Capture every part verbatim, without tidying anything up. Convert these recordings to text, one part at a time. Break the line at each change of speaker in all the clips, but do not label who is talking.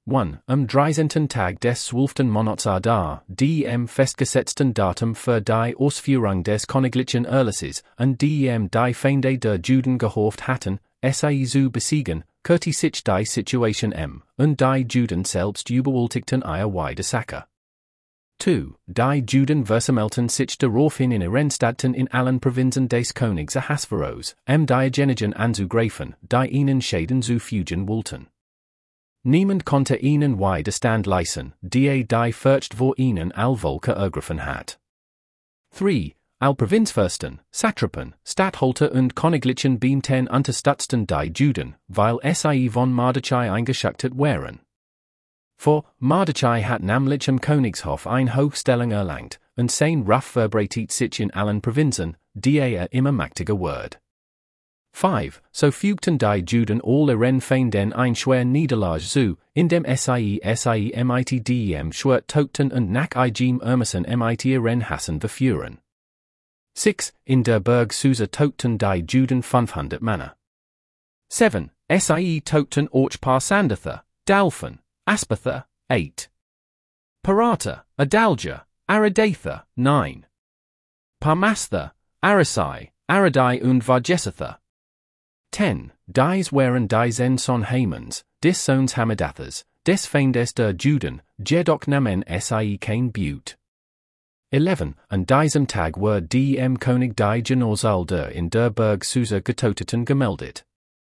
one. Um Dreizenten Tag des zwölften Monats Adar, dem festgesetzten Datum für die Ausführung des Königlichen Erlasses, und dem die Feinde der Juden gehofft hatten, sie zu besiegen, kehrte sich die Situation m, und die Juden selbst überwältigten ihre Widersacher. zwei. Die Juden versammelten sich daraufhin in ihren Städten in allen Provinzen des Königs Ahasveros, um Diogenigen anzugreifen, die ihnen Schäden zufügen wollten. Niemand konnte ihnen Widerstand leisten, die die Furcht vor ihnen all Volker ergriffen hat. drei. All Provinzfürsten, Satrapen, Statthalter und Königlichen Beamten unterstützten die Juden, weil sie von Mardochai eingeschüchtert waren. For Mardochai hat nämlich im Königshof eine Hochstellung erlangt, und sein Ruf verbreitet sich in allen Provinzen, die er immer mächtiger wird. fünf. So fügten die Juden all ihren Feinden ein schwer Niederlage zu, indem sie sie mit dem Schwert töten und nach igem Ermessen mit ihren Hassen verführen. sechs. In der Burg Susa töten die Juden fünfhundert Männer. sieben. Sie töten auch Parsandotha, Dalphon, Aspatha, acht. Parata, Adalja, Aradatha, neun. Parmastha, Arasai, Aradai und Vargesatha. zehn. Dies waren die Zenson Hamans, des Sohns Hamadathas, des Feindes der Juden, jedoch nahmen sie kein Blut. elf. An diesem Tag were dem König die Genosalder in der Burg Susa getöteten gemeldet.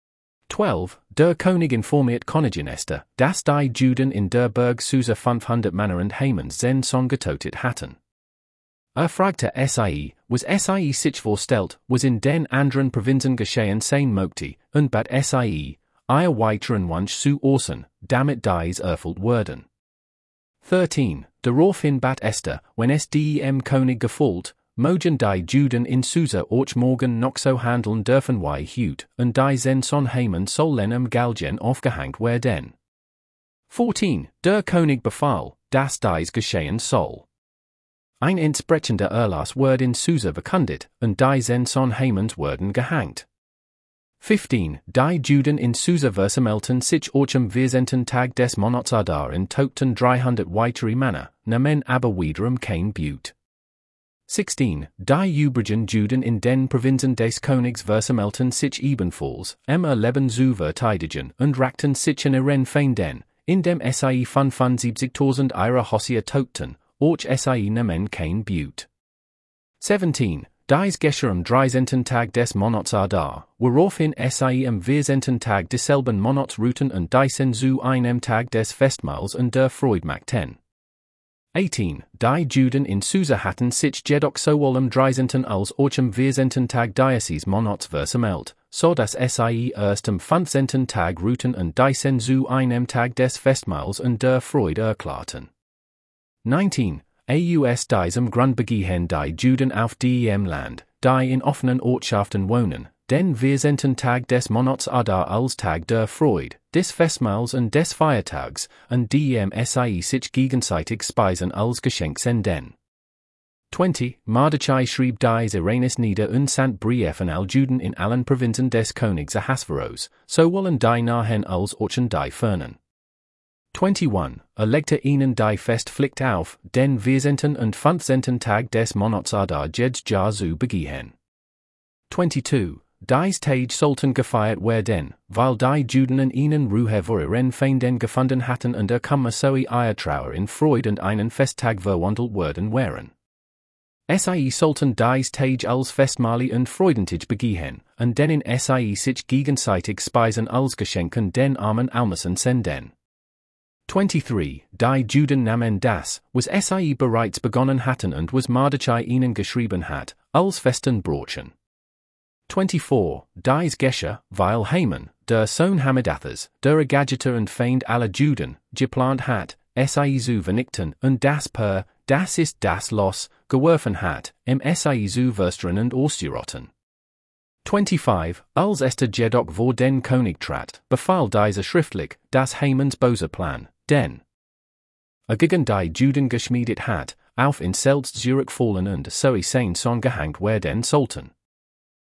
zwölf. Der König informiert Königin Esther, dass die Juden in der Burg Susa fünfhundert Männer und Hamans Zenson getötet hatten. Er fragte sie, was sie sich vorstellt, was in den anderen Provinzen geschehen sein möchte, und bat sie, ihr weiteren Wunsch zu äußern, damit dies erfüllt werden. dreizehn. Daraufhin bat Esther, wenn es dem König gefällt, mögen die Juden in Susa auch morgen noch so handeln dürfen wie heute, und die Zenson Haman sollen am Galgen aufgehängt werden. vierzehn. Der König befahl, dass dies geschehen soll. Ein entsprechender Erlass wird in Susa verkündet, und die Zenson Hamans wurden gehängt. fünfzehn. Die Juden in Susa versammelten sich auch am vierzehnten Tag des Monats Adar und töten dreihundert weitere Männer, nahmen aber wiederum kein Blut. sechzehn. Die übrigen Juden in den Provinzen des Königs versammelten sich ebenfalls, um ihr Leben zu verteidigen, und rackten sich an ihren Feinden, indem sie fünfundsiebzigtausend ihrer Hossier töten, auch sie nahmen kein Blut. siebzehn. Dies geschah am dreizehnten Tag des Monats Adar, woraufhin sie am vierzehnten Tag desselben Monats ruhten und diesen zu einem Tag des Festmahls und der Freude machten. achtzehn. Die Juden in Susa hatten sich jedoch sowohl am dreizehnten als auch am vierzehnten Tag dieses Monats versammelt, so dass sie erst am fünfzehnten Tag ruhten und diesen zu einem Tag des Festmahls und der Freude erklärten. neunzehn. Aus diesem Grund begehen die Juden auf dem Land, die in offenen Ortschaften wohnen, den vierzehnten Tag des Monats Adar als Tag der Freude, des Festmahls und des Feiertags, und dem sie sich gegenseitig speisen als Geschenk senden. zwanzig. Mardochai schrieb dies Irenes nieder und sandte Briefe an Juden in allen Provinzen des Königs Ahasveros, sowohl an die nahen als auch an die fernen. einundzwanzig. Er legte ihnen die Festpflicht auf, den vierzehnten und fünfzehnten Tag des Monats Adar jedes Jahr zu begehen. zweiundzwanzig. Dies Tage sollten gefeiert werden, weil die Juden in ihnen Ruhe vor ihren Feinden gefunden hatten und er komme so ihr Trauer in Freude und einen Festtag verwandelt worden wären. Sie sollten dies Tage als Festmahle und Freudentag begehen, und denen sie sich gegenseitig speisen als Geschenken den armen Almosen senden. dreiundzwanzig. Die Juden nahmen das, was sie bereits begonnen hatten und was Mardochai ihnen geschrieben hat, als festen Brotchen. vierundzwanzig. Dies geschah, weil Haman, der Sohn Hamadathas, der Agagiter und Feind aller Juden, geplant hat, sie zu vernichten und das per, das ist das Los, geworfen hat, im sie zu versteren und auszurotten. fünfundzwanzig. Als Esther jedoch vor den König trat, befahl dieser schriftlich, dass Hamans böser Plan, den er gegen die Juden geschmiedet hat, auf ihn selbst zurückfallen und so sein Sohn gehängt werden sollten.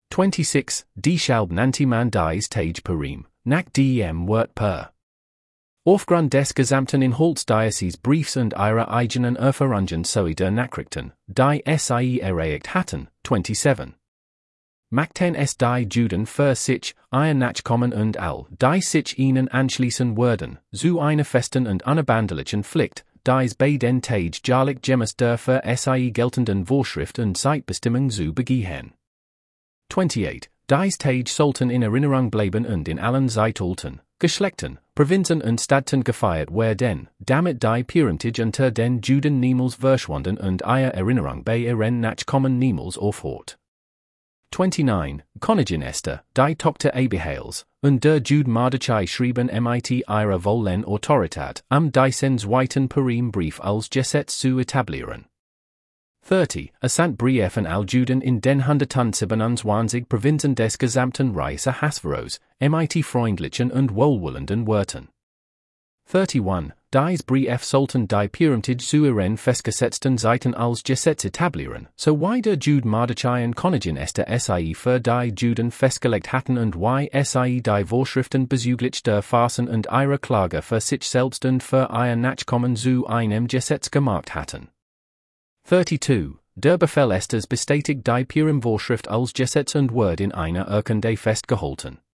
sechsundzwanzig. Die Shalb nannte man dies Tage Purim, nach dem Wort per. Aufgrund des gesamten Inhalts dieses Briefs und ihrer eigenen Erfahrungen sowie der Nachrichten, die sie erreicht hatten, twenty-seven. Machten es die Juden für sich, ihr Nachkommen und all, die sich ihnen anschließen würden, zu einer festen und unabänderlichen Pflicht, dies bei den Tage gemäß der für sie geltenden Vorschrift und Zeitbestimmung zu begehen. twenty-eight. Dies Tage sollten in Erinnerung bleiben und in allen Zeitaltern, Geschlechten, Provinzen und Städten gefeiert werden, damit die Parentage unter den Juden niemals verschwunden und ihre Erinnerung bei ihren Nachkommen niemals aufhört. twenty-nine. Königin Esther, die Tochter Abihails, und der Jude Mordechai schrieben mit ihrer vollen Autorität, am diesen zweiten Purim-Brief als Gesetz zu etablieren. thirty. A Sant Brief an all Juden in den hundertsiebenundzwanzig Provinzen des gesamten Reichs Ahasveros, mit freundlichen und wohlwollenden Wörtern. thirty-one. Dies Brief sollten die Parentage zu ihren festgesetzten Zeiten als Gesetz etablieren, so wie der Jude Mordechai und Königin Esther sie für die Juden festgelegt hatten und wie sie die Vorschriften bezüglich der Farsen und ihrer Klage für sich selbst und für ihr Nachkommen zu einem Gesetz gemacht hatten. thirty-two. Der Befehl Esthers bestätigt die Purim-Vorschrift als Gesetz und wird in einer Urkunde festgehalten.